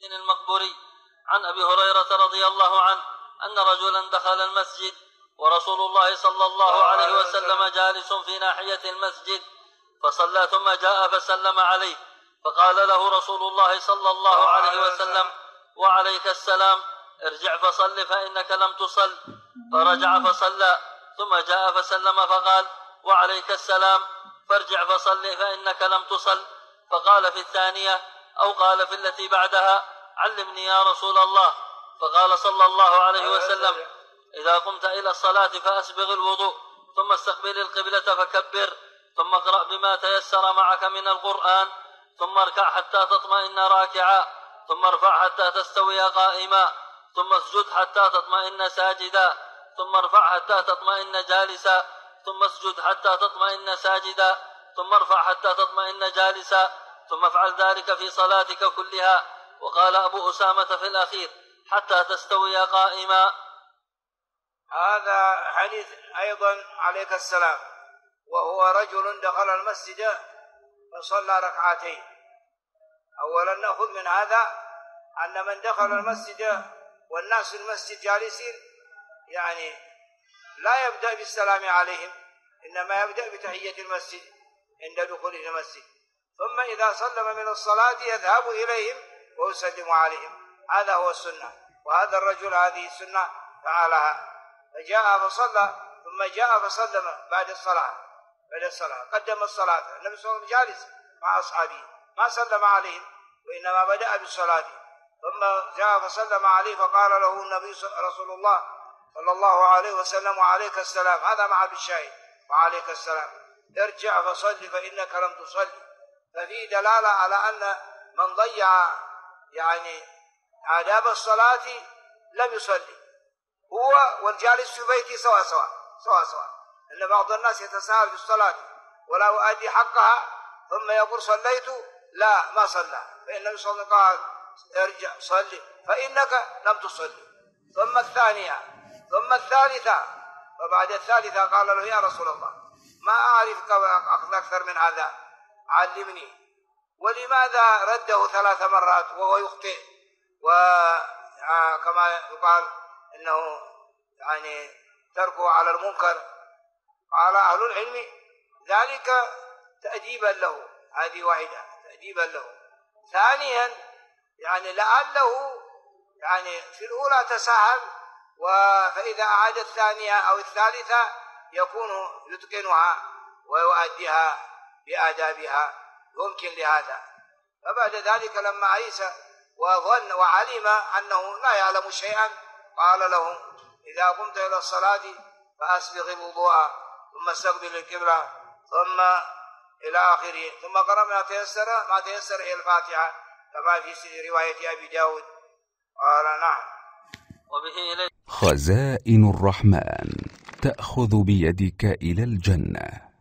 المقبوري عن أبي هريرة رضي الله عنه أن رجلا دخل المسجد ورسول الله صلى الله عليه وسلم جالس في ناحية المسجد فصلى ثم جاء فسلم عليه فقال له رسول الله صلى الله عليه وسلم: وعليك السلام، ارجع فصل فإنك لم تصل. فرجع فصلى ثم جاء فسلم فقال: وعليك السلام، فارجع فصل فإنك لم تصل. فقال في الثانية أو قال في التي بعدها: علمني يا رسول الله. فقال صلى الله عليه وسلم: إذا قمت إلى الصلاة فأسبغ الوضوء ثم استقبل القبلة فكبر ثم اقرأ بما تيسر معك من القرآن ثم اركع حتى تطمئن راكعا ثم ارفع حتى تستوي قائما ثم اسجد حتى تطمئن ساجدا ثم ارفع حتى تطمئن جالسا ثم اسجد حتى تطمئن ساجدا ثم ارفع حتى تطمئن جالسا ثم افعل ذلك في صلاتك كلها. وقال أبو أسامة في الأخير: حتى تستوي قائما. هذا حديث أيضا عليك السلام، وهو رجل دخل المسجد فصلى ركعتين. أولا نأخذ من هذا أن من دخل المسجد والناس في المسجد جالسين يعني لا يبدأ بالسلام عليهم، إنما يبدأ بتحية المسجد عند دخوله المسجد، ثم إذا سلم من الصلاة يذهب إليهم ويسلم عليهم. هذا هو السنة، وهذا الرجل هذه السنة فعلها، فجاء فصلى ثم جاء فسلم بعد الصلاة قدم الصلاة. النبي صلى الله عليه وسلم جالس مع أصحابه ما سلم عليهم، وإنما بدأ بالصلاة ثم جاء فسلم عليه فقال له النبي رسول الله صلى الله عليه وسلم: وعليك السلام. هذا محل الشاهد، وعليك السلام، ارجع فصل فإنك لم تصلي. ففي دلالة على أن من ضيع يعني آداب الصلاة لم يصلي، هو والجالس في بيته سواء. أن بعض الناس يتساهل في الصلاة ولا يؤدي حقها ثم يقول صليت، لا ما صلى، فإنه صلى الله عليه وسلم قال: ارجع صلي فإنك لم تصلي. ثم الثانية ثم الثالثة، فبعد الثالثة قال له: يا رسول الله ما أعرفك أكثر من هذا، علمني. ولماذا رده 3 مرات وهو يخطئ؟ وكما يقال إنه يعني تركه على المنكر. قال أهل العلم ذلك تأديبا له، هذه واحدة تأديبا له. ثانيا يعني لعله يعني في الأولى تساهل، فإذا أعاد الثانية أو الثالثة يكون يتقنها ويؤديها بآدابها، يمكن لهذا. فبعد ذلك لما أيس وظن وعلم أنه لا يعلم شيئا قال له: إذا قمت إلى الصلاة فأسبغ الوضوء ثم استقبل القبلة ثم إلى آخره، ثم قرأ ما تيسر إلى الفاتحة كما في رواية أبي داود. قال: نعم. وبه إليه خزائن الرحمن تأخذ بيدك إلى الجنة.